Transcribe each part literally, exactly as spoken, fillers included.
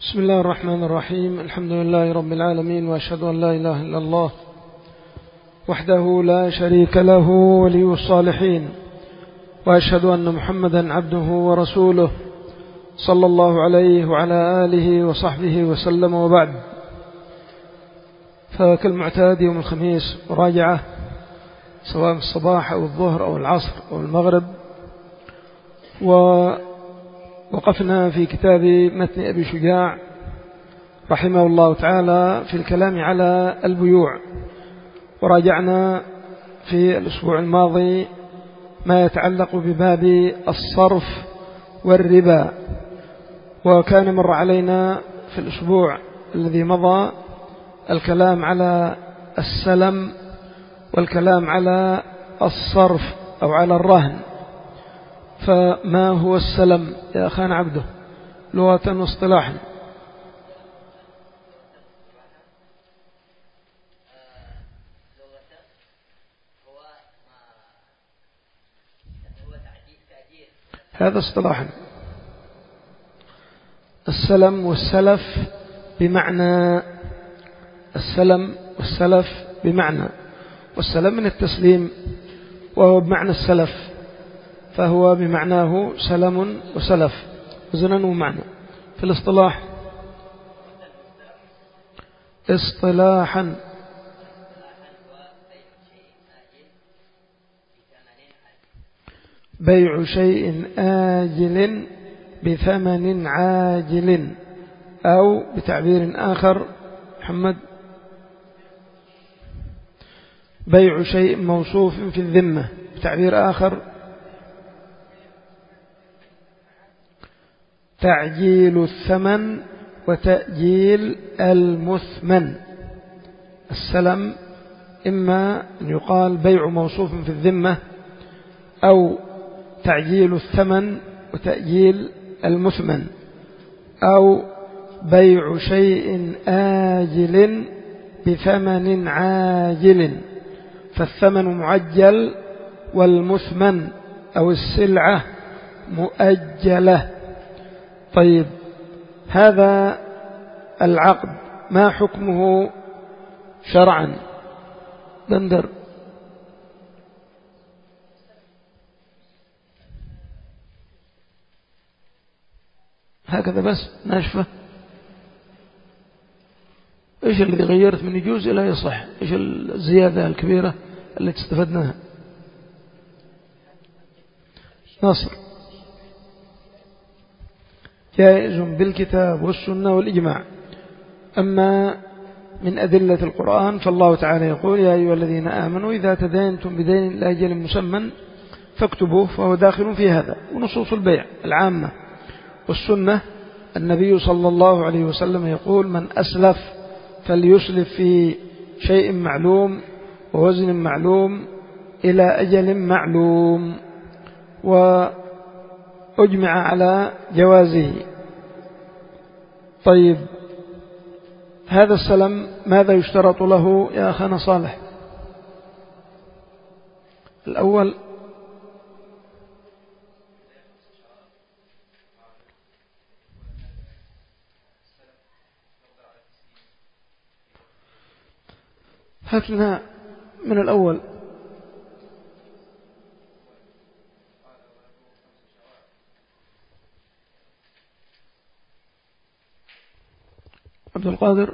بسم الله الرحمن الرحيم. الحمد لله رب العالمين، وأشهد أن لا إله إلا الله وحده لا شريك له ولي الصالحين، وأشهد أن محمدا عبده ورسوله صلى الله عليه وعلى آله وصحبه وسلم، وبعد. فكالمعتاد يوم الخميس مراجعة سواء في الصباح أو الظهر أو العصر أو المغرب. ووقفنا في كتاب متن أبي شجاع رحمه الله تعالى في الكلام على البيوع، وراجعنا في الأسبوع الماضي ما يتعلق بباب الصرف والربا، وكان مر علينا في الأسبوع الذي مضى الكلام على السلم والكلام على الصرف أو على الرهن. فما هو السلم يا أخان عبده لغة واصطلاحا؟ هذا اصطلاحا. السلم والسلف بمعنى السلم والسلف بمعنى والسلم من التسليم، وهو بمعنى السلف، فهو بمعناه سلم وسلف وزنا ومعنى. في الاصطلاح اصطلاحا بيع شيء آجل بثمن عاجل، أو بتعبير آخر محمد بيع شيء موصوف في الذمة، بتعبير آخر تعجيل الثمن وتأجيل المثمن. السلم إما أن يقال بيع موصوف في الذمة، أو تعجيل الثمن وتأجيل المثمن، أو بيع شيء آجل بثمن عاجل، فالثمن معجل والمثمن أو السلعة مؤجلة. طيب، هذا العقد ما حكمه شرعا؟ بندر هكذا بس ناشفة. إيش الذي غيرت من يجوز إلى يصح؟ إيش الزيادة الكبيرة التي استفدناها؟ نصر جائز بالكتاب والسنة والإجماع. أما من أدلة القرآن فالله تعالى يقول: يا أيها الذين آمنوا إذا تداينتم بدين إلى أجل مسمى فاكتبوه، فهو داخل في هذا. ونصوص البيع العامة والسنة، النبي صلى الله عليه وسلم يقول: من أسلف فليسلف في شيء معلوم ووزن معلوم إلى أجل معلوم، وأجمع على جوازه. طيب، هذا السلم ماذا يشترط له يا أخانا صالح؟ الأول هات لنا من الأول. عبد القادر.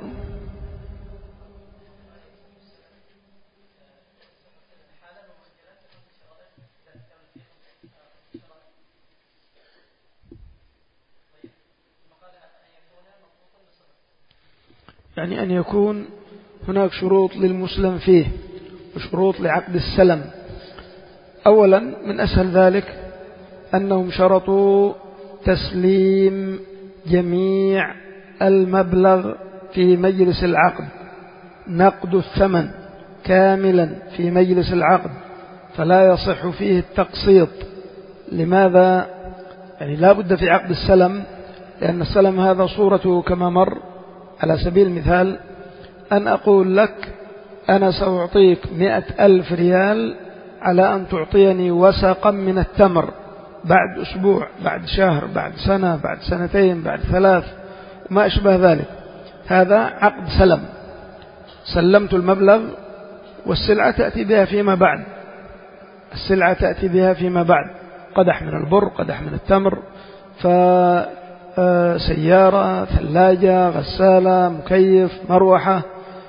يعني أن يكون هناك شروط للمسلم فيه وشروط لعقد السلم. أولا من أسهل ذلك أنهم شرطوا تسليم جميع المبلغ في مجلس العقد، نقد الثمن كاملا في مجلس العقد، فلا يصح فيه التقسيط. لماذا؟ يعني لا بد في عقد السلم، لأن السلم هذا صورته كما مر. على سبيل المثال أن أقول لك: أنا سأعطيك مئة ألف ريال على أن تعطيني وسقا من التمر بعد أسبوع، بعد شهر، بعد سنة، بعد سنتين، بعد ثلاث، وما أشبه ذلك. هذا عقد سلم، سلمت المبلغ والسلعة تأتي بها فيما بعد، السلعة تأتي بها فيما بعد، قدح من البر، قدح من التمر، فسيارة، ثلاجة، غسالة، مكيف، مروحة،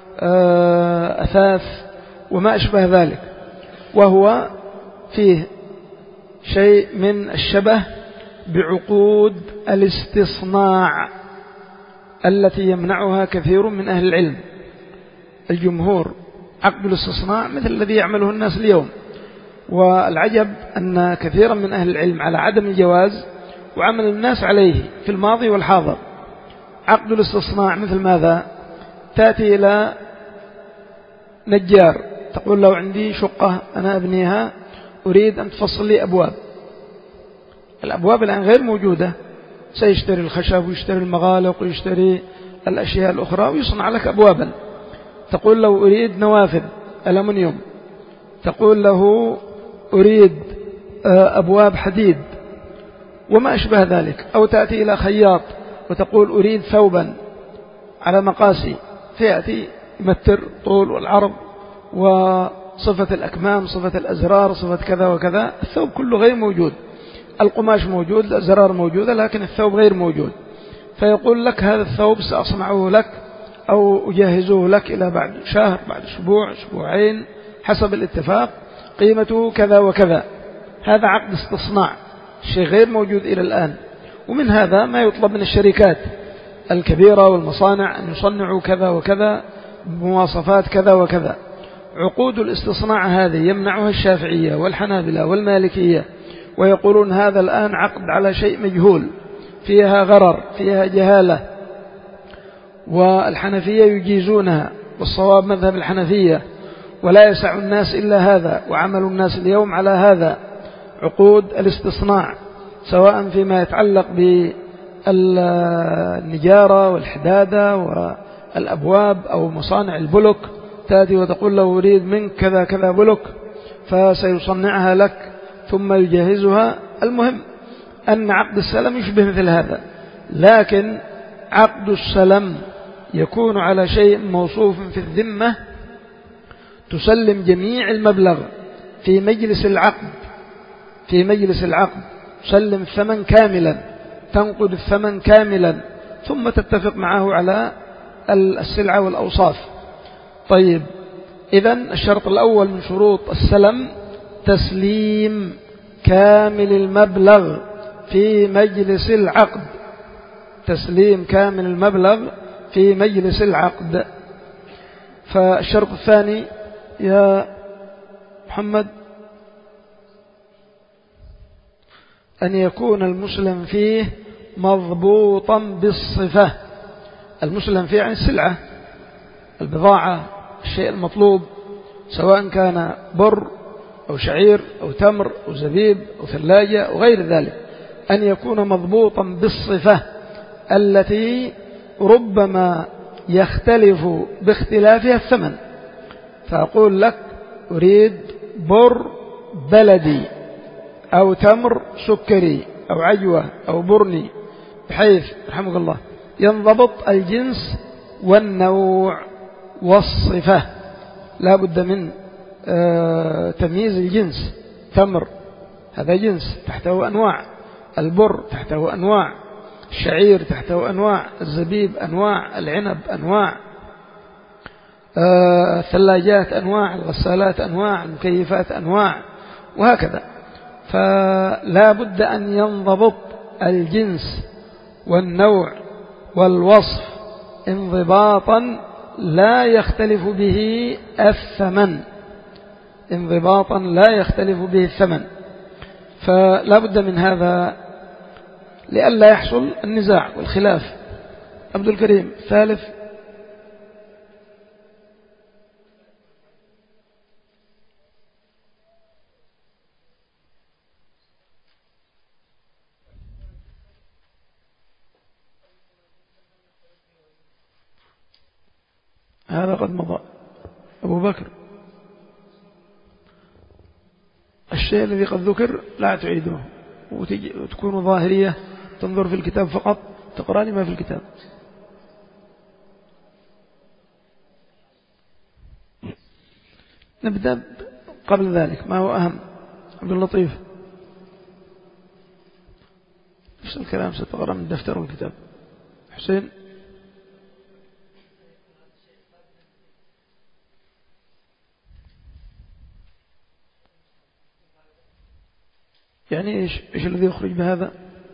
أثاث وما أشبه ذلك. وهو فيه شيء من الشبه بعقود الاستصناع التي يمنعها كثير من أهل العلم. الجمهور عقد الاستصناع مثل الذي يعمله الناس اليوم، والعجب أن كثيرا من أهل العلم على عدم الجواز، وعمل الناس عليه في الماضي والحاضر. عقد الاستصناع مثل ماذا؟ تأتي إلى نجار تقول له عندي شقة أنا أبنيها، أريد أن تفصل لي أبواب. الأبواب الآن غير موجودة، سيشتري الخشب ويشتري المغالق ويشتري الأشياء الأخرى ويصنع لك أبوابا. تقول له أريد نوافذ ألمنيوم، تقول له أريد أبواب حديد وما أشبه ذلك. أو تأتي إلى خياط وتقول أريد ثوبا على مقاسي، فيأتي يمتر طول والعرض وصفة الأكمام، صفة الأزرار، صفة كذا وكذا. الثوب كله غير موجود، القماش موجود، الأزرار موجودة، لكن الثوب غير موجود. فيقول لك هذا الثوب سأصنعه لك أو أجهزه لك إلى بعد شهر، بعد أسبوع، أسبوعين، حسب الاتفاق، قيمته كذا وكذا. هذا عقد استصناع، شيء غير موجود إلى الآن. ومن هذا ما يطلب من الشركات الكبيرة والمصانع أن يصنعوا كذا وكذا بمواصفات كذا وكذا. عقود الاستصناع هذه يمنعها الشافعية والحنابلة والمالكية، ويقولون هذا الآن عقد على شيء مجهول، فيها غرر، فيها جهالة. والحنفية يجيزونها، والصواب مذهب الحنفية، ولا يسع الناس إلا هذا، وعمل الناس اليوم على هذا. عقود الاستصناع سواء فيما يتعلق بالنجارة والحدادة والأبواب أو مصانع البلوك، تأتي وتقول له أريد منك كذا كذا بلوك، فسيصنعها لك ثم يجهزها. المهم أن عقد السلم يشبه مثل هذا، لكن عقد السلم يكون على شيء موصوف في الذمة، تسلم جميع المبلغ في مجلس العقد، في مجلس العقد تسلم الثمن كاملا، تنقد الثمن كاملا، ثم تتفق معه على السلعة والأوصاف. طيب، إذن الشرط الأول من شروط السلم تسليم كامل المبلغ في مجلس العقد، تسليم كامل المبلغ في مجلس العقد. فالشرط الثاني يا محمد أن يكون المسلم فيه مضبوطا بالصفة. المسلم فيه عن السلعة، البضاعة، الشيء المطلوب، سواء كان بر أو شعير أو تمر أو زبيب أو ثلاجة أو غير ذلك، أن يكون مضبوطا بالصفة التي ربما يختلف باختلافها الثمن. فأقول لك أريد بر بلدي أو تمر سكري أو عجوة أو برني، بحيث رحمك الله ينضبط الجنس والنوع والصفة. لا بد من تمييز الجنس. تمر هذا جنس تحته أنواع، البر تحته أنواع، الشعير تحته أنواع، الزبيب أنواع، العنب أنواع، الثلاجات أنواع، الغسالات أنواع، المكيفات أنواع، وهكذا. فلا بد أن ينضبط الجنس والنوع والوصف انضباطا لا يختلف به الثمن، انضباطا لا يختلف به الثمن. فلا بد من هذا لئلا يحصل النزاع والخلاف. عبد الكريم ثالث. هذا قد مضى. أبو بكر، الشيء الذي قد ذكر لا تعيده، وتكون ظاهرية، تنظر في الكتاب فقط، تقرأ لي ما في الكتاب. نبدأ قبل ذلك ما هو أهم. عبد اللطيف نفس الكلام ستقرأ من دفتر والكتاب. حسين يعني إيش, إيش الذي يخرج بهذا؟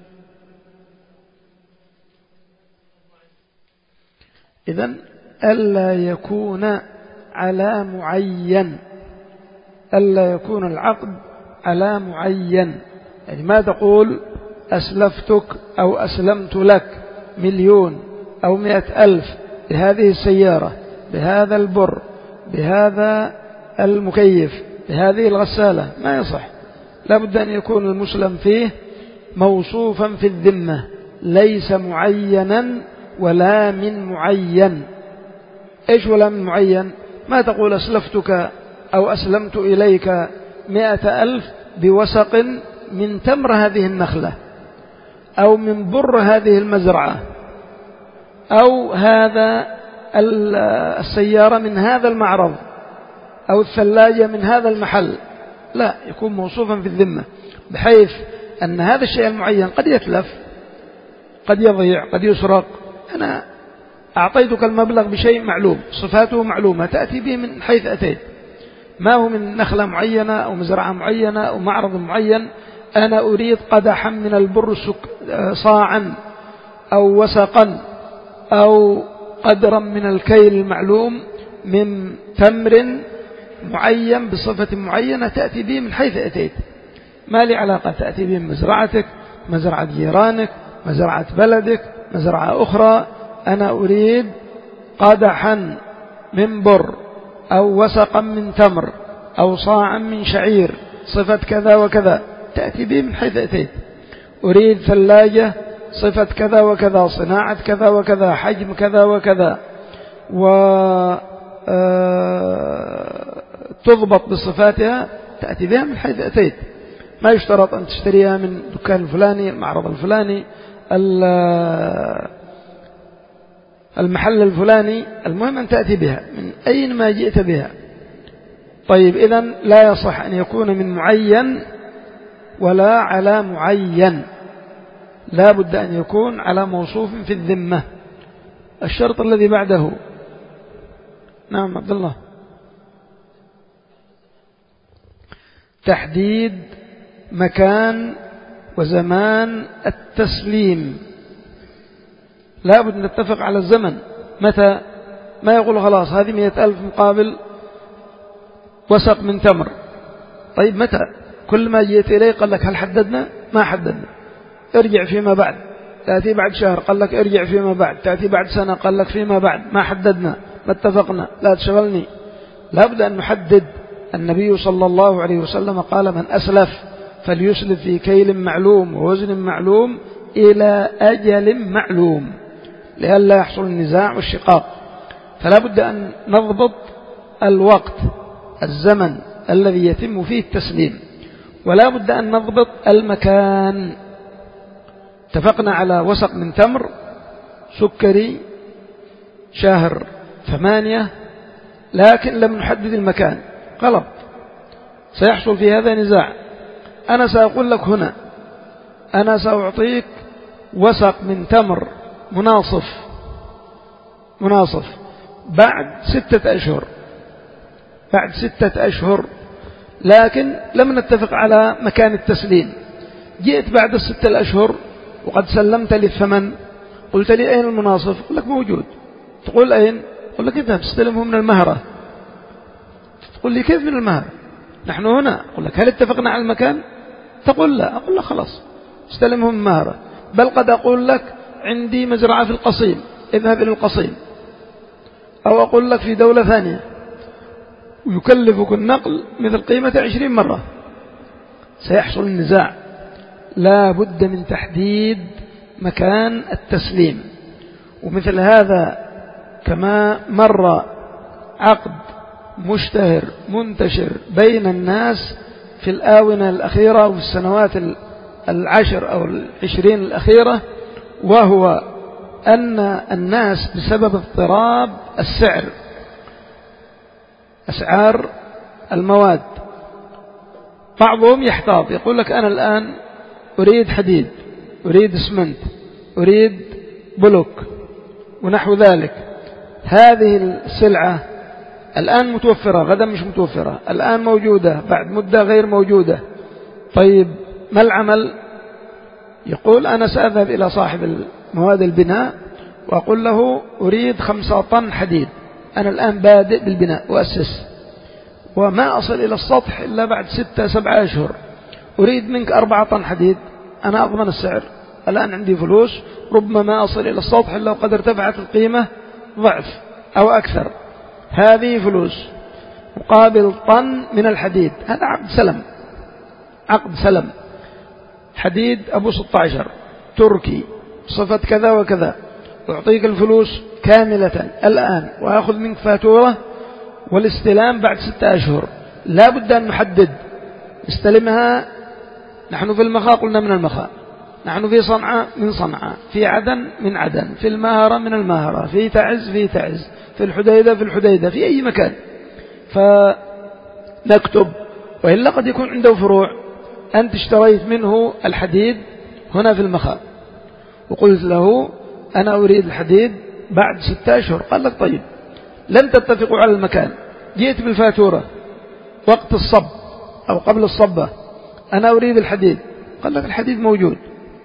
إذن ألا يكون على معين، ألا يكون العقد على معين. يعني ما تقول أسلفتك أو أسلمت لك مليون أو مئة ألف بهذه السيارة بهذا البر بهذا المكيف بهذه الغسالة، ما يصح. لا بد أن يكون المسلم فيه موصوفا في الذمة، ليس معينا ولا من معين. إيش ولا من معين؟ ما تقول أسلفتك أو أسلمت إليك مئة ألف بوسق من تمر هذه النخلة أو من بر هذه المزرعة أو هذا السيارة من هذا المعرض أو الثلاجة من هذا المحل. لا، يكون موصوفا في الذمة بحيث أن هذا الشيء المعين قد يتلف، قد يضيع، قد يسرق. أنا أعطيتك المبلغ بشيء معلوم، صفاته معلومة، تأتي به من حيث أتيت، ما هو من نخلة معينة أو مزرعة معينة أو معرض معين. أنا أريد قدحا من البر صاعا أو وسقا أو قدرا من الكيل المعلوم من تمر معين بصفة معينة، تأتي به من حيث أتيت، ما لي علاقة. تأتي به من مزرعتك، مزرعة جيرانك، مزرعة بلدك، مزرعة أخرى. أنا أريد قدحا من بر أو وسقا من تمر أو صاعا من شعير صفة كذا وكذا، تأتي به من حيث أتيت. أريد ثلاجة صفة كذا وكذا، صناعة كذا وكذا، حجم كذا وكذا، وتضبط بصفاتها، تأتي بها من حيث أتيت. ما يشترط أن تشتريها من دكان الفلاني، المعرض الفلاني، المحل الفلاني، المهم أن تأتي بها من أين ما جئت بها. طيب، إذن لا يصح أن يكون من معين ولا على معين، لا بد أن يكون على موصوف في الذمة. الشرط الذي بعده. نعم عبد الله. تحديد مكان وزمان التسليم. لا بد أن نتفق على الزمن. متى؟ ما يقول خلاص هذه مئة ألف مقابل وسق من تمر. طيب متى؟ كل ما جئت إليه قال لك هل حددنا؟ ما حددنا. ارجع فيما بعد. تأتي بعد شهر قال لك ارجع فيما بعد. تأتي بعد سنة قال لك فيما بعد. ما حددنا، ما اتفقنا، لا تشغلني. لا بد أن نحدد. النبي صلى الله عليه وسلم قال من أسلف فليسلف في كيل معلوم ووزن معلوم إلى أجل معلوم، لئلا يحصل النزاع والشقاق. فلا بد أن نضبط الوقت، الزمن الذي يتم فيه التسليم، ولا بد أن نضبط المكان. اتفقنا على وسق من تمر سكري شهر ثمانية، لكن لم نحدد المكان. غلط، سيحصل في هذا نزاع. أنا سأقول لك هنا أنا سأعطيك وسق من تمر مناصف مناصف بعد ستة أشهر بعد ستة أشهر لكن لم نتفق على مكان التسليم. جئت بعد الستة الأشهر وقد سلمت لي الثمن، قلت لي أين المناصف؟ قل لك موجود. تقول أين؟ قل لك اذهب استلمه من المهرة. تقول لي كيف من المهرة؟ نحن هنا. أقول لك هل اتفقنا على المكان؟ تقول لا. أقول لك خلاص استلمه من المهرة. بل قد أقول لك عندي مزرعة في القصيم، اذهب إلى القصيم. أو أقول لك في دولة ثانية ويكلفك النقل مثل قيمة عشرين مرة، سيحصل النزاع. لا بد من تحديد مكان التسليم. ومثل هذا كما مر عقد مشتهر منتشر بين الناس في الآونة الأخيرة وفي السنوات العشر أو العشرين الأخيرة، وهو أن الناس بسبب اضطراب السعر، أسعار المواد. بعضهم يحتاط يقول لك أنا الآن أريد حديد، أريد اسمنت، أريد بلوك ونحو ذلك. هذه السلعة الآن متوفرة، غدا مش متوفرة، الآن موجودة، بعد مدة غير موجودة. طيب ما العمل؟ يقول أنا سأذهب إلى صاحب مواد البناء وأقول له أريد خمسة طن حديد، أنا الآن بادئ بالبناء وأسس وما أصل إلى السطح إلا بعد ستة سبعة أشهر، أريد منك أربعة طن حديد، أنا أضمن السعر، الآن عندي فلوس، ربما ما أصل إلى السطح إلا وقد ارتفعت القيمة ضعف أو أكثر، هذه فلوس مقابل طن من الحديد. هذا عقد سلم، عقد سلم، حديد أبو ستة عشر تركي صفة كذا وكذا، أعطيك الفلوس كاملة الآن وأخذ منك فاتورة والاستلام بعد ستة أشهر. لا بد أن نحدد استلمها. نحن في المخا قلنا من المخا، نحن في صنعاء من صنعاء، في عدن من عدن، في الماهرة من الماهرة، في تعز في تعز، في الحديدة في الحديدة، في أي مكان فنكتب. وإلا قد يكون عنده فروع، أنت اشتريت منه الحديد هنا في المخا وقلت له أنا أريد الحديد بعد ستة أشهر، قال لك طيب، لم تتفقوا على المكان، جئت بالفاتورة وقت الصب أو قبل الصبة، أنا أريد الحديد، قال لك الحديد موجود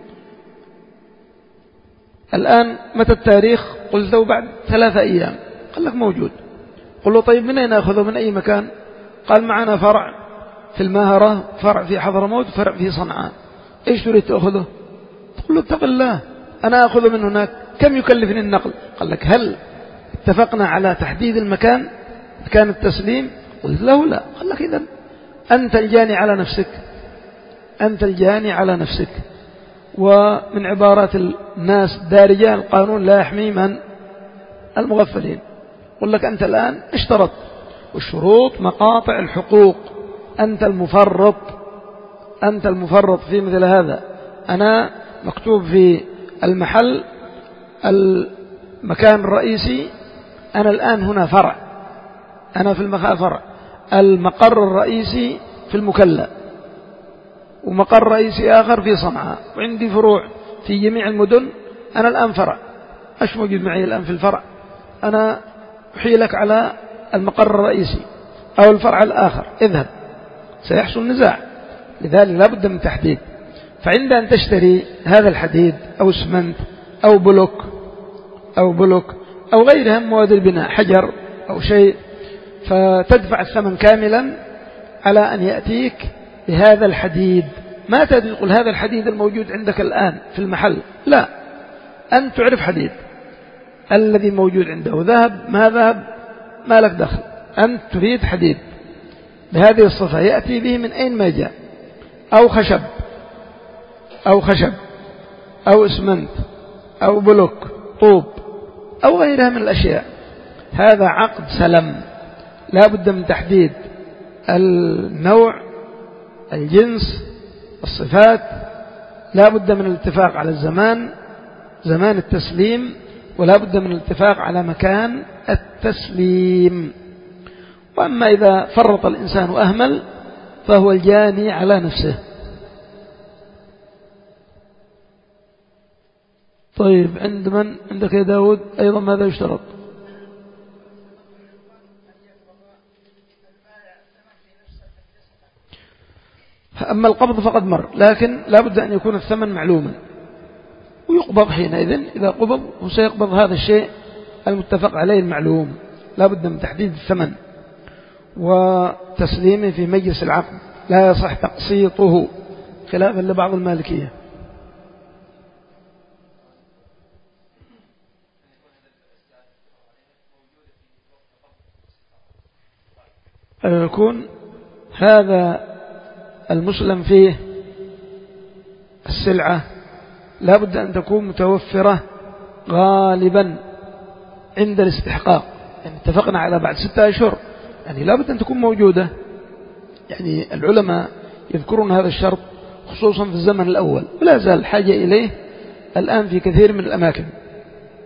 الآن، متى التاريخ؟ قلت له بعد ثلاثة أيام، قال لك موجود. قل له طيب من أين أخذه، من أي مكان؟ قال معنا فرع في الماهرة، فرع في حضرموت، فرع في صنعاء، إيش تريد تأخذه؟ تقول له اتق الله أنا أخذه من هناك، كم يكلفني النقل؟ قال لك هل اتفقنا على تحديد المكان مكان التسليم؟ قلت له لا. قال لك إذن أنت الجاني على نفسك، أنت الجاني على نفسك. ومن عبارات الناس الدارجة القانون لا يحمي من المغفلين. قل لك أنت الآن اشترط، والشروط مقاطع الحقوق، أنت المفرط، أنت المفرط في مثل هذا. أنا مكتوب في المحل المكان الرئيسي، أنا الآن هنا فرع، أنا في المخا فرع، المقر الرئيسي في المكلا، ومقر رئيسي آخر في صنعاء، وعندي فروع في جميع المدن، أنا الآن فرع، أش موجود معي الآن في الفرع؟ أنا أحيلك على المقر الرئيسي أو الفرع الآخر، اذهب، سيحصل نزاع. لذلك لا بد من تحديد. فعند أن تشتري هذا الحديد أو اسمنت أو بلوك أو بلوك أو غيرها من مواد البناء، حجر أو شيء، فتدفع الثمن كاملا على أن يأتيك بهذا الحديد. ما تقول هذا الحديد الموجود عندك الآن في المحل، لا، أنت تعرف حديد الذي موجود عنده، ذهب ما ذهب ما لك دخل، أنت تريد حديد بهذه الصفة، يأتي به من أين ما جاء، أو خشب أو خشب أو اسمنت أو بلوك طوب أو غيرها من الأشياء. هذا عقد سلم، لا بد من تحديد النوع، الجنس، الصفات، لا بد من الاتفاق على الزمان، زمان التسليم، ولا بد من الاتفاق على مكان التسليم. وأما إذا فرط الإنسان وأهمل فهو الجاني على نفسه. طيب عند من؟ عندك يا داود أيضا ماذا يشترط؟ أما القبض فقد مر، لكن لا بد أن يكون الثمن معلوما ويقبض حينئذ. إذا قبض وسيقبض هذا الشيء المتفق عليه المعلوم، لا بد من تحديد الثمن وتسليمه في مجلس العقد، لا يصح تقسيطه خلافا لبعض المالكية. يكون هذا المسلم فيه السلعة لا بد أن تكون متوفرة غالبا عند الاستحقاق، يعني اتفقنا على بعد ستة أشهر، يعني لا بد أن تكون موجودة. يعني العلماء يذكرون هذا الشرط خصوصا في الزمن الأول، ولا زال حاجة إليه الآن في كثير من الأماكن.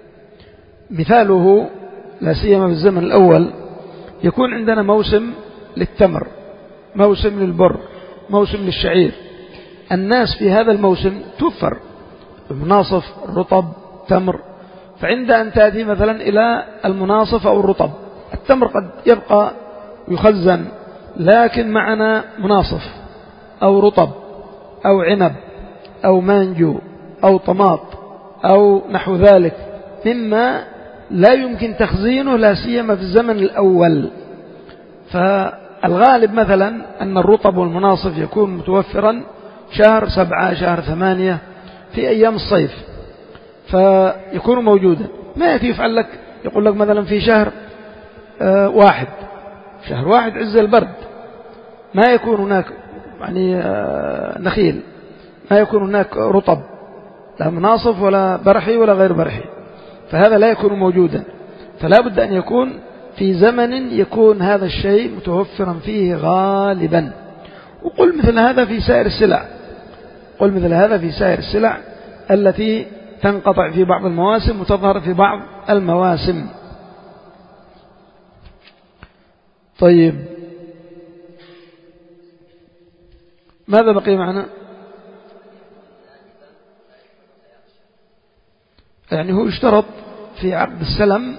مثاله لا سيما في الزمن الأول، يكون عندنا موسم للتمر، موسم للبر، موسم للشعير. الناس في هذا الموسم توفر المناصف، الرطب، تمر. فعند أن تأتي مثلا إلى المناصف أو الرطب، التمر قد يبقى يخزن، لكن معنا مناصف أو رطب أو عنب أو مانجو أو طماط أو نحو ذلك مما لا يمكن تخزينه، لا سيما في الزمن الأول. فالغالب مثلا أن الرطب والمناصف يكون متوفرا شهر سبعة، شهر ثمانية، في أيام الصيف، فيكون موجودا. ما يأتي يفعل لك يقول لك مثلا في شهر آه واحد، شهر واحد عز البرد ما يكون هناك يعني آه نخيل، ما يكون هناك رطب، لا مناصف ولا برحي ولا غير برحي، فهذا لا يكون موجودا. فلا بد أن يكون في زمن يكون هذا الشيء متوفرا فيه غالبا. وقل مثل هذا في سائر السلع، قل مثل هذا في سائر السلع التي تنقطع في بعض المواسم وتظهر في بعض المواسم. طيب، ماذا بقي معنا؟ يعني هو يشترط في عقد السلم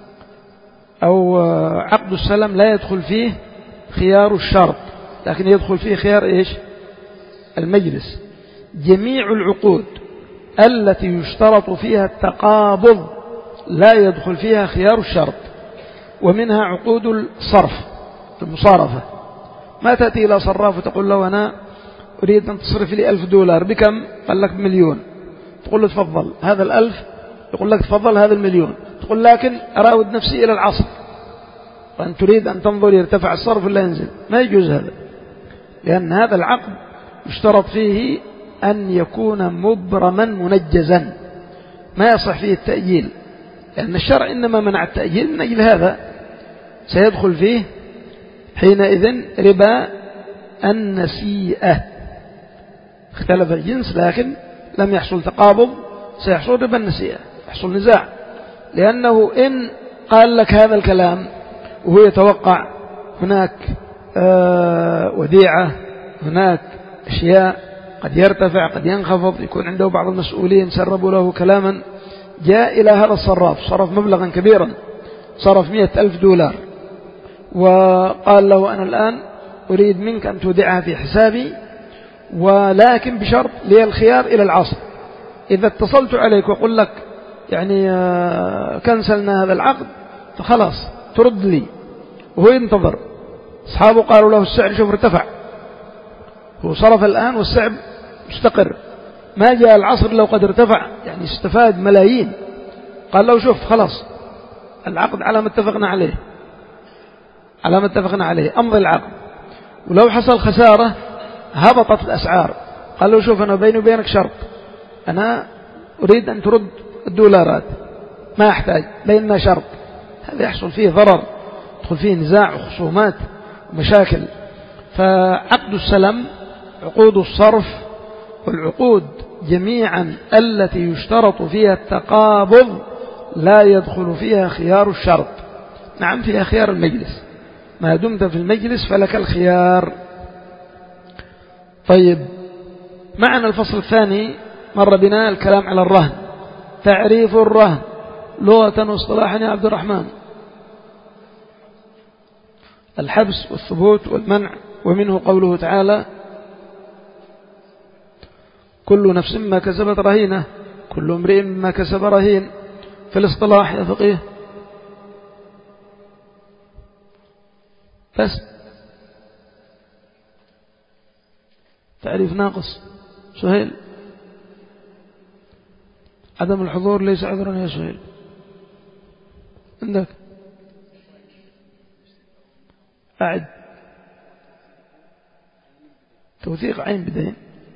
أو عقد السلم لا يدخل فيه خيار الشرط، لكن يدخل فيه خيار إيش؟ المجلس. جميع العقود التي يشترط فيها التقابض لا يدخل فيها خيار الشرط، ومنها عقود الصرف، المصارفة. ما تأتي إلى صراف وتقول له أنا أريد أن تصرف لي ألف دولار، بكم؟ قال لك مليون. تقول له تفضل هذا الألف، يقول لك تفضل هذا المليون. تقول لكن أراود نفسي إلى العصر، وأن تريد أن تنظر يرتفع الصرف ولا ينزل. ما يجوز هذا، لأن هذا العقد يشترط فيه أن يكون مبرما منجزا، ما يصح فيه التأجيل، لأن الشرع إنما منع التأجيل من أجل هذا. سيدخل فيه حينئذ ربا النسيئة، اختلف الجنس لكن لم يحصل تقابض، سيحصل ربا النسيئة، يحصل نزاع. لأنه إن قال لك هذا الكلام وهو يتوقع هناك آه وديعة، هناك أشياء قد يرتفع قد ينخفض، يكون عنده بعض المسؤولين سربوا له كلاما، جاء إلى هذا الصراف صرف مبلغا كبيرا، صرف مئة ألف دولار، وقال له أنا الآن أريد منك أن تودعها في حسابي، ولكن بشرط لي الخيار إلى العصر. إذا اتصلت عليك وقل لك يعني كنسلنا هذا العقد فخلاص ترد لي، وهو ينتظر. أصحابه قالوا له السعر شوف ارتفع، هو صرف الآن والسعر مستقر، ما جاء العصر لو قد ارتفع، يعني استفاد ملايين. قال له شوف خلاص العقد على ما اتفقنا عليه، على ما اتفقنا عليه أمضي العقد، ولو حصل خسارة هبطت الأسعار. قال له شوف أنا بيني وبينك شرط، أنا أريد أن ترد الدولارات، ما أحتاج، بيننا شرط. هذا يحصل فيه ضرر، يدخل فيه نزاع وخصومات ومشاكل. فعقد السلم، عقود الصرف والعقود جميعا التي يشترط فيها التقابض لا يدخل فيها خيار الشرط. نعم فيها خيار المجلس، ما دمت في المجلس فلك الخيار. طيب، معنا الفصل الثاني مر بنا الكلام على الرهن. تعريف الرهن لغة واصطلاحا يا عبد الرحمن؟ الحبس والثبوت والمنع، ومنه قوله تعالى كل نفس ما كسبت رهينة، كل امرئ ما كسب رهين. في الاصطلاح يا فقيه بس تعريف ناقص. سهيل، عدم الحضور ليس عذرا يا سهيل. عندك أعد توثيق عين بدين.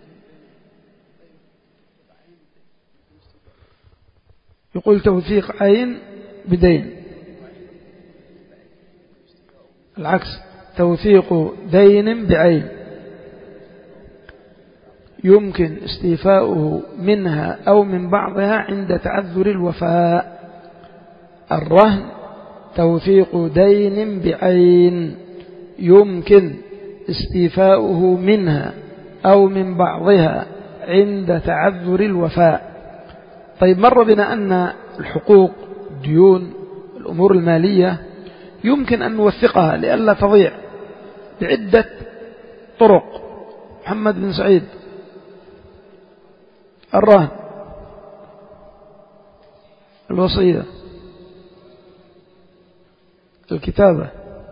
يقول توثيق عين بدين، العكس توثيق دين بعين يمكن استيفاؤه منها أو من بعضها عند تعذر الوفاء. الرهن توثيق دين بعين يمكن استيفاؤه منها أو من بعضها عند تعذر الوفاء. طيب مر بنا أن الحقوق، الديون، الأمور المالية يمكن أن نوثقها لئلا تضيع بعدة طرق. محمد بن سعيد، الرهن، الوصية، الكتابة،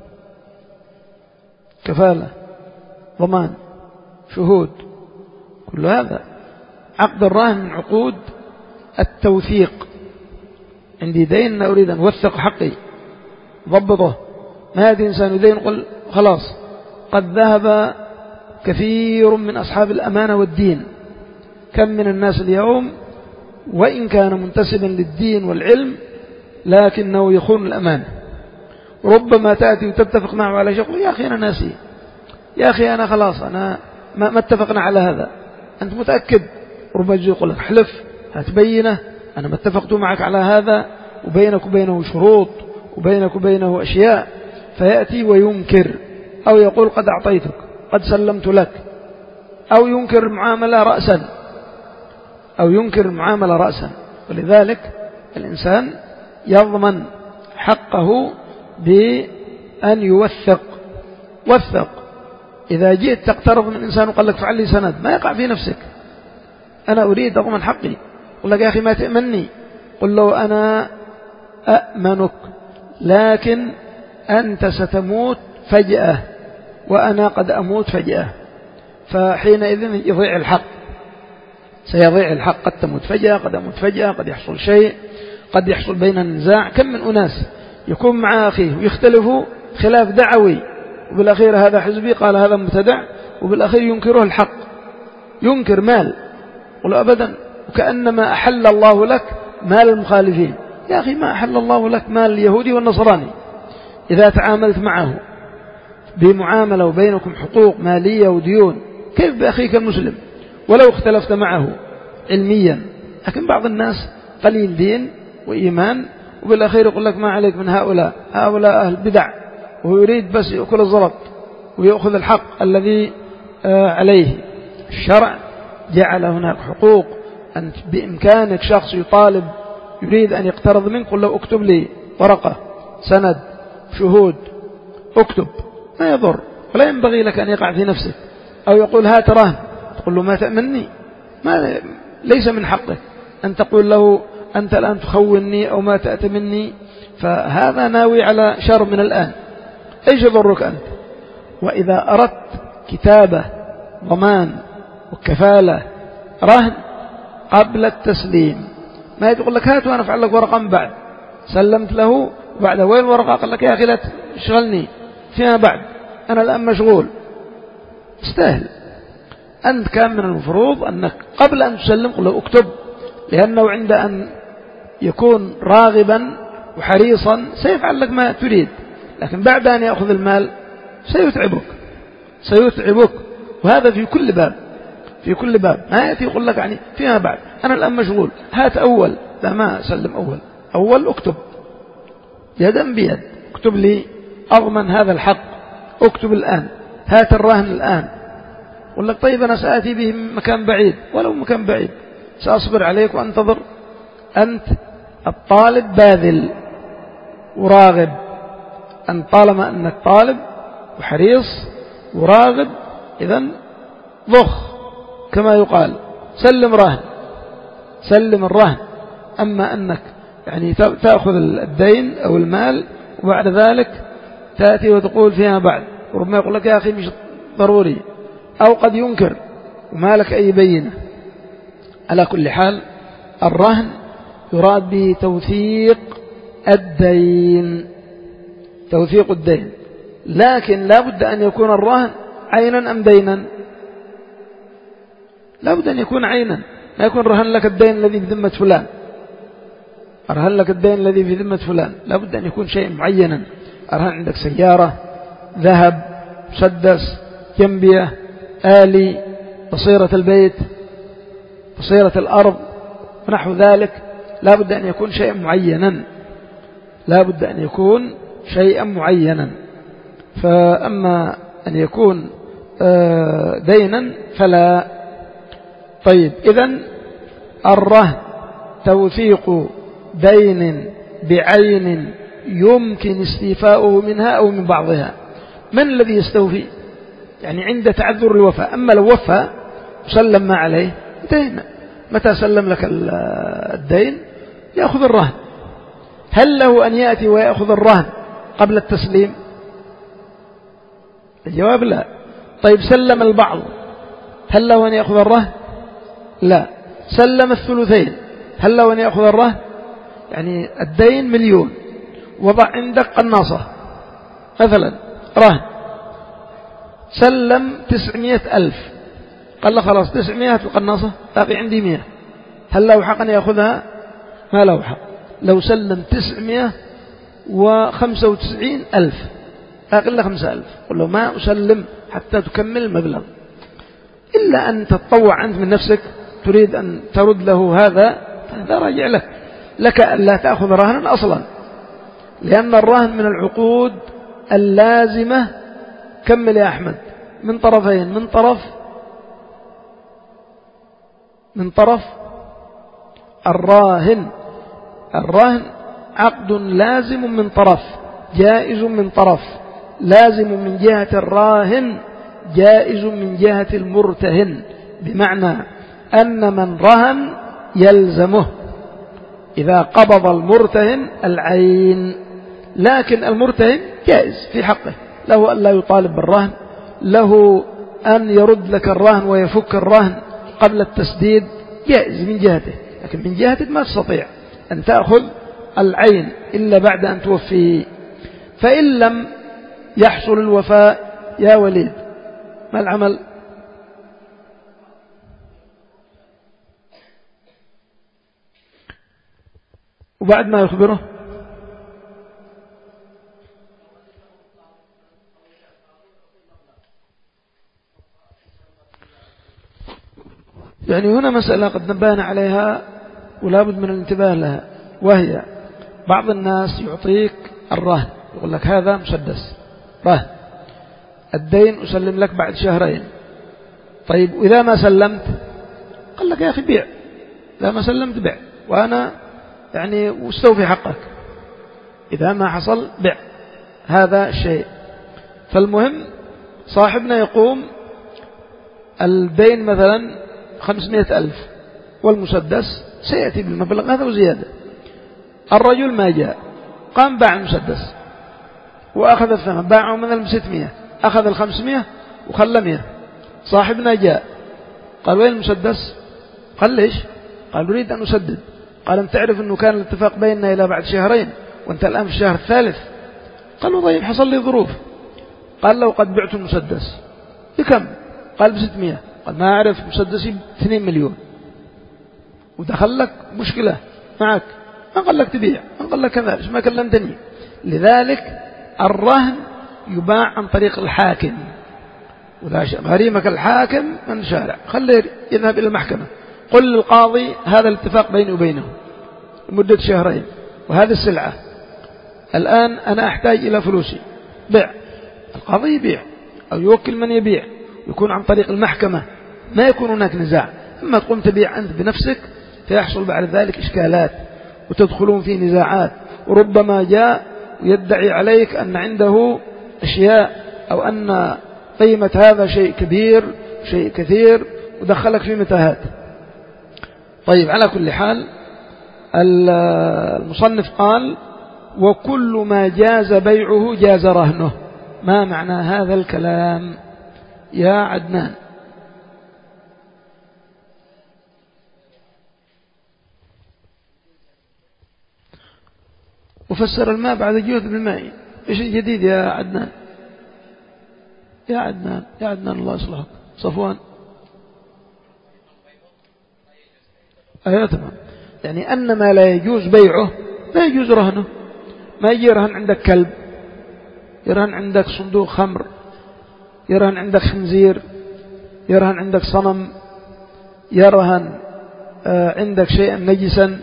كفالة، ضمان، شهود، كل هذا. عقد الرهن من عقود التوثيق. عندي دين أريد أن أوثق حقي، ضبطه. ما يأتي إنسان يدين يقول خلاص قد ذهب كثير من أصحاب الأمانة والدين. كم من الناس اليوم وإن كان منتسبا للدين والعلم لكنه يخون الأمانة. ربما تأتي وتتفق معه على شيء، يا أخي أنا ناسي، يا أخي أنا خلاص أنا ما, ما اتفقنا على هذا، أنت متأكد؟ ربما يجي يقول لك احلف، هتبينه، أنا ما اتفقت معك على هذا، وبينك وبينه شروط وبينك وبينه أشياء، فيأتي وينكر أو يقول قد أعطيتك، قد سلمت لك، أو ينكر المعاملة رأسا أو ينكر المعاملة رأسا. ولذلك الإنسان يضمن حقه بأن يوثق. وثق. إذا جئت تقترض من إنسان وقال لك فعل لي سند، ما يقع في نفسك، أنا أريد أضمن حقي. قل لك يا أخي ما تأمني، قل له أنا أأمنك لكن أنت ستموت فجأة وأنا قد أموت فجأة، فحينئذ يضيع الحق، سيضيع الحق. قد تموت فجأة، قد أموت فجأة، قد يحصل شيء، قد يحصل بين النزاع. كم من أناس يكون مع أخيه ويختلفوا خلاف دعوي، وبالأخير هذا حزبي قال هذا مبتدع، وبالأخير ينكره الحق، ينكر مال، قل أبدا، وكأنما أحل الله لك مال المخالفين. يا أخي ما أحل الله لك مال اليهودي والنصراني. إذا تعاملت معه بمعاملة وبينكم حقوق مالية وديون، كيف بأخيك المسلم ولو اختلفت معه علميا؟ لكن بعض الناس قليل دين وإيمان، وبالأخير يقول لك ما عليك من هؤلاء، هؤلاء أهل بدع، وهو يريد بس يأكل الزلط ويأخذ الحق الذي عليه. الشرع جعل هناك حقوق، أنت بإمكانك شخص يطالب يريد أن يقترض منك، قل له اكتب لي ورقة، سند، شهود، اكتب، ما يضر، ولا ينبغي لك أن يقع في نفسك. أو يقول هات رهن، تقول له ما تأمني، ما ليس من حقك أن تقول له أنت الآن تخونني أو ما تأتمني، فهذا ناوي على شر من الآن. إيش يضرك أنت؟ وإذا أردت كتابة، ضمان، وكفالة، رهن، قبل التسليم، ما يقول لك هات وأنا أفعل لك ورقة من بعد، سلمت له وبعد وين الورقة؟ قال لك يا أخي لا تشغلني فيما بعد، أنا الآن مشغول. استاهل. أنت كان من المفروض أنك قبل أن تسلم قل له اكتب، لأنه عند أن يكون راغبا وحريصا سيفعل لك ما تريد، لكن بعد أن يأخذ المال سيتعبك سيتعبك وهذا في كل باب، في كل باب. ما يأتي يقول لك يعني فيما بعد، أنا الآن مشغول، هات أول، لا ما أسلم أول، أول اكتب يدا بيد، اكتب لي أضمن هذا الحق، اكتب الآن، هات الرهن الآن. يقول لك طيب أنا سآتي به من مكان بعيد، ولو مكان بعيد سأصبر عليك وأنتظر. أنت الطالب باذل وراغب، أنت طالما أنك طالب وحريص وراغب، إذن ضخ كما يقال، سلم رهن، سلم الرهن. أما أنك يعني تأخذ الدين أو المال وبعد ذلك تأتي وتقول فيما بعد، وربما يقول لك يا أخي مش ضروري، أو قد ينكر وما لك أي بينة. على كل حال الرهن يراد به توثيق الدين، توثيق الدين، لكن لا بد أن يكون الرهن عينا أم دينا؟ لا بد أن يكون عينا، ما يكون رهن لك الدين الذي في ذمة فلان، أرهن لك الدين الذي في ذمة فلان، لا بد أن يكون شيء معينا. أرهن عندك سيارة، ذهب، مسدس، جنبية، آلي، بصيرة البيت، بصيرة الأرض ونحو ذلك، لا بد أن يكون شيئا معينا، لا بد أن يكون شيئا معينا. فأما أن يكون دينا فلا. طيب، إذن الرهن توثيق دين بعين يمكن استيفاؤه منها أو من بعضها. من الذي يستوفي؟ يعني عند تعذر الوفاء. أما لو وفى وسلم ما عليه انتهينا. متى سلم لك الدين يأخذ الرهن. هل له أن يأتي ويأخذ الرهن قبل التسليم؟ الجواب لا. طيب، سلم البعض، هل له أن يأخذ الرهن؟ لا. سلم الثلثين، هل له أن يأخذ الرهن؟ يعني الدين مليون، وضع عندك قناصة مثلا رهن، سلم تسعمائة ألف، قال له خلاص تسعمائة في القناصة، باقي عندي مئة، هل له حق أن يأخذها؟ ما له حق. لو سلم تسعمائة وخمسة وتسعين ألف، باقي له خمسة ألف، قل له ما أسلم حتى تكمل المبلغ، إلا أن تتطوع أنت من نفسك تريد أن ترد له هذا، هذا راجع لك. لك أن لا تأخذ رهنا أصلا، لأن الرهن من العقود اللازمة. كمل يا أحمد. من طرفين، من طرف من طرف الراهن. الرهن عقد لازم من طرف، جائز من طرف، لازم من جهة الراهن، جائز من جهة المرتهن، بمعنى أن من رهن يلزمه إذا قبض المرتهن العين، لكن المرتهن جائز في حقه، له أن لا يطالب بالرهن، له أن يرد لك الرهن ويفك الرهن قبل التسديد، جائز من جهته، لكن من جهتك ما تستطيع أن تأخذ العين إلا بعد أن توفيه. فإن لم يحصل الوفاء يا وليد ما العمل؟ وبعد ما يخبره يعني هنا مسألة قد نبهنا عليها ولا بد من الانتباه لها، وهي بعض الناس يعطيك الرهن، يقول لك هذا مسدس رهن، الدين أسلم لك بعد شهرين. طيب، وإذا ما سلمت؟ قال لك يا أخي بيع، إذا ما سلمت بيع، وأنا يعني واستوفي حقك، إذا ما حصل بيع. هذا الشيء. فالمهم صاحبنا يقوم الدين مثلا خمسمائة ألف، والمسدس سيأتي بالمبلغ هذا وزيادة. الرجل ما جاء، قام باع المسدس وأخذ الثمن، باعه من الستمائة، أخذ الخمسمائة وخلى مئة. صاحبنا جاء قال وين المسدس؟ قال ليش؟ قال أريد أن أسدد. قال أنت تعرف أنه كان الاتفاق بيننا إلى بعد شهرين وأنت الآن في الشهر الثالث. قالوا طيب حصل لي ظروف. قال لو قد بعت المسدس بكم؟ قال بستمائة. قال ما أعرف، مسدسي باثنين مليون ودخل لك مشكلة معك، ما قال لك تبيع، ما قال لك كذا، ما كلمتني. لذلك الرهن يباع عن طريق الحاكم، ولا غريمك الحاكم من شارع، خليه يذهب إلى المحكمة، قل للقاضي هذا الاتفاق بيني وبينه لمدة شهرين، وهذه السلعة الآن أنا أحتاج إلى فلوسي، بيع. القاضي يبيع أو يوكل من يبيع، يكون عن طريق المحكمة، ما يكون هناك نزاع. أما تقوم تبيع أنت بنفسك فيحصل بعد ذلك إشكالات وتدخلون في نزاعات، وربما جاء ويدعي عليك أن عنده أشياء أو أن قيمة هذا شيء كبير شيء كثير ودخلك في متاهات. طيب، على كل حال المصنف قال وكل ما جاز بيعه جاز رهنه. ما معنى هذا الكلام يا عدنان؟ وفسر الماء بعد جهد بالماء. إيش الجديد يا عدنان؟ يا عدنان يا عدنان الله يصلحك. صفوان أيوة تمام. يعني أن ما لا يجوز بيعه لا يجوز رهنه. ما يجي يرهن عندك كلب، يرهن عندك صندوق خمر، يرهن عندك خنزير، يرهن عندك صنم، يرهن عندك شيئا نجسا،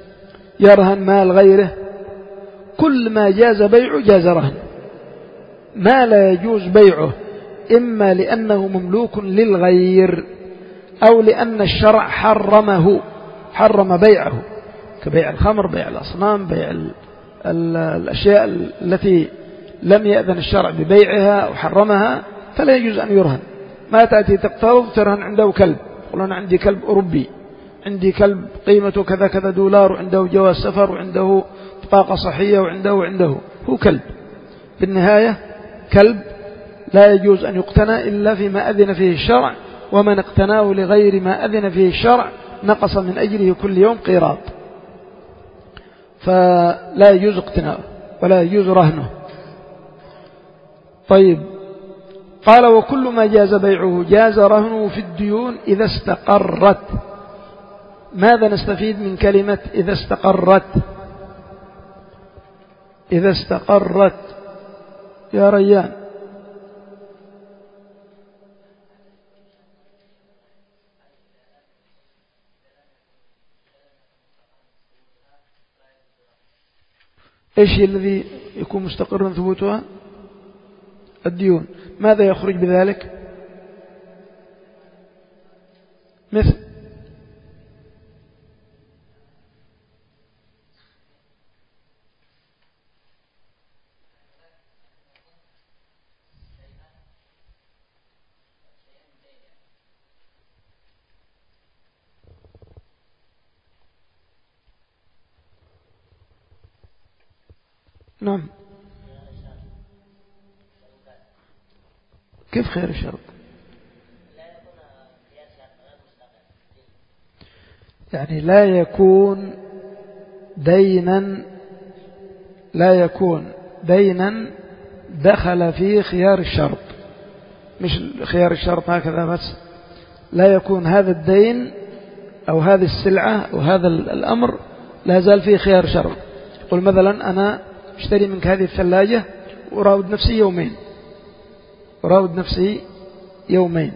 يرهن مال غيره، كل ما جاز بيعه جاز رهن. ما لا يجوز بيعه، إما لأنه مملوك للغير أو لأن الشرع حرمه، حرم بيعه، كبيع الخمر، بيع الأصنام، بيع ال ال الأشياء التي لم يأذن الشرع ببيعها أو حرمها، فلا يجوز أن يرهن. ما تأتي تقترض ترهن عنده كلب، يقول أنا عندي كلب أوروبي، عندي كلب قيمته كذا كذا دولار، وعنده جواز سفر، وعنده بطاقة صحية، وعنده وعنده هو كلب. بالنهاية كلب لا يجوز أن يقتنى إلا فيما أذن فيه الشرع، ومن اقتناه لغير ما أذن فيه الشرع نقص من أجله كل يوم قيراط، فلا يجوز اقتناؤه ولا يجوز رهنه. طيب، قال وكل ما جاز بيعه جاز رهنه في الديون إذا استقرت. ماذا نستفيد من كلمة إذا استقرت؟ إذا استقرت يا ريان، إيش الذي يكون مستقرا ثبوتها؟ الديون. ماذا يخرج بذلك؟ مثل نعم. كيف خيار الشرط؟ يعني لا يكون دينا، لا يكون دينا دخل فيه خيار الشرط، مش خيار الشرط هكذا بس، لا يكون هذا الدين أو هذه السلعة أو هذا الأمر لا زال فيه خيار شرط. يقول مثلا أنا اشتري منك هذه الثلاجة وراود نفسي يومين، وراود نفسي يومين،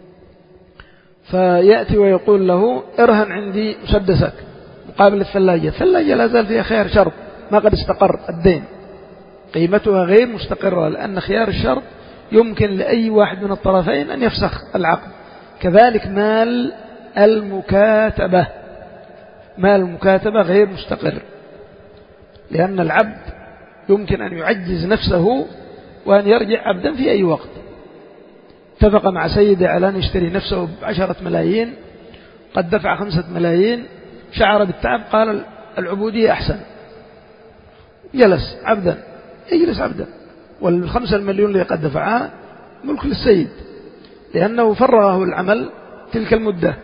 فيأتي ويقول له ارهن عندي مسدسك مقابل الثلاجة. الثلاجة لا زال فيها خيار شرط، ما قد استقر الدين، قيمتها غير مستقرة، لأن خيار الشرط يمكن لأي واحد من الطرفين أن يفسخ العقد. كذلك مال المكاتبة، مال المكاتبة غير مستقر، لأن العبد يمكن أن يعجز نفسه وأن يرجع عبدا في أي وقت. اتفق مع سيده على أن يشتري نفسه بعشرة ملايين، قد دفع خمسة ملايين، شعر بالتعب، قال العبودية أحسن، جلس عبدا، يجلس عبدا، والخمسة المليون اللي قد دفعها ملك للسيد، لأنه فرغه العمل تلك المدة.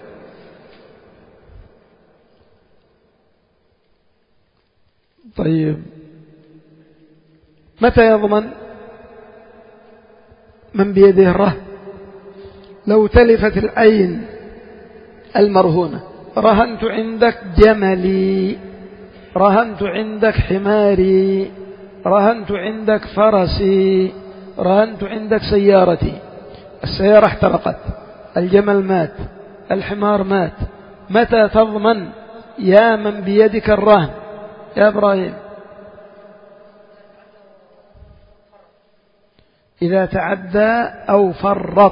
طيب، متى يضمن من بيده الرهن؟ لو تلفت العين المرهونة، رهنت عندك جملي، رهنت عندك حماري، رهنت عندك فرسي، رهنت عندك سيارتي، السيارة احترقت، الجمل مات، الحمار مات، متى تضمن يا من بيدك الرهن يا إبراهيم؟ إذا تعدى أو فرط.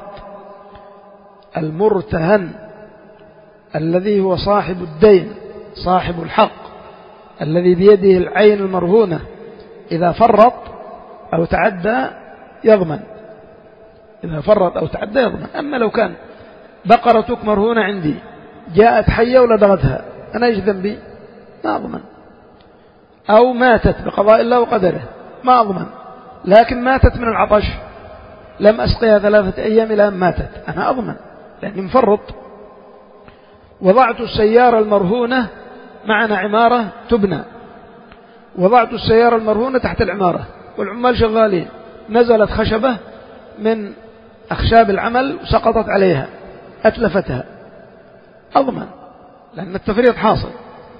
المرتهن الذي هو صاحب الدين، صاحب الحق الذي بيده العين المرهونة، إذا فرط أو تعدى يضمن، إذا فرط أو تعدى يضمن. أما لو كان بقرتك مرهونة عندي، جاءت حية ولدغتها، أنا إيش ذنبي؟ ما أضمن. أو ماتت بقضاء الله وقدره، ما أضمن. لكن ماتت من العطش، لم أسقيها ثلاثة أيام إلى أن ماتت، أنا أضمن لأني مفرط. وضعت السيارة المرهونة معنا عمارة تبنى، وضعت السيارة المرهونة تحت العمارة والعمال شغالين، نزلت خشبة من أخشاب العمل سقطت عليها أتلفتها، أضمن لأن التفريط حاصل.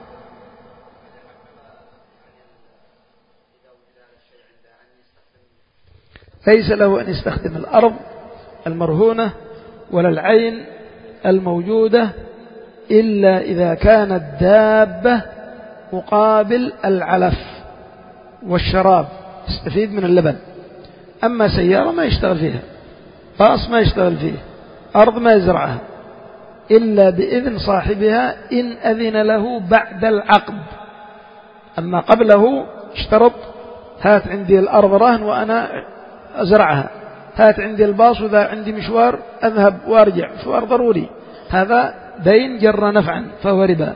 ليس له أن يستخدم الأرض المرهونة ولا العين الموجودة إلا إذا كانت دابة مقابل العلف والشراب، يستفيد من اللبن. أما سيارة ما يشتغل فيها، باص ما يشتغل فيه، أرض ما يزرعها إلا بإذن صاحبها إن أذن له بعد العقد. أما قبله اشترط هات عندي الأرض رهن وأنا أزرعها، هات عندي الباص وذا عندي مشوار أذهب وارجع، مشوار ضروري، هذا دين جر نفعا فهو ربا.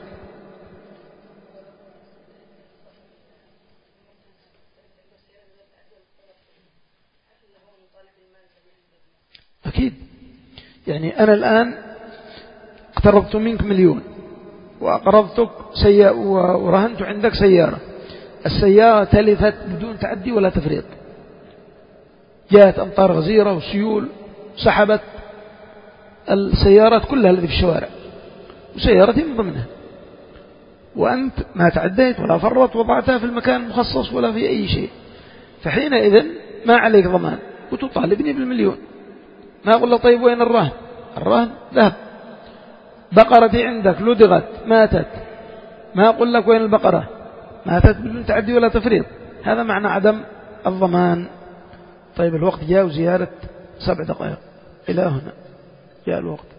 أكيد، يعني أنا الآن اقترضت منك مليون وأقرضتك سيارة ورهنت عندك سيارة، السيارة تلفت بدون تعدي ولا تفريط، جاءت أمطار غزيرة وسيول سحبت السيارات كلها التي في الشوارع وسيارتي من ضمنها، وأنت ما تعديت ولا فرط، وضعتها في المكان المخصص ولا في أي شيء، فحينئذ ما عليك ضمان وتطالبني بالمليون. ما أقول له طيب وين الرهن؟ الرهن ذهب. بقرتي عندك لدغت ماتت، ما أقول لك وين البقرة؟ ماتت بدون تعدي ولا تفريط، هذا معنى عدم الضمان. طيب الوقت جاء وزيارة سبع دقائق، إلى هنا جاء الوقت.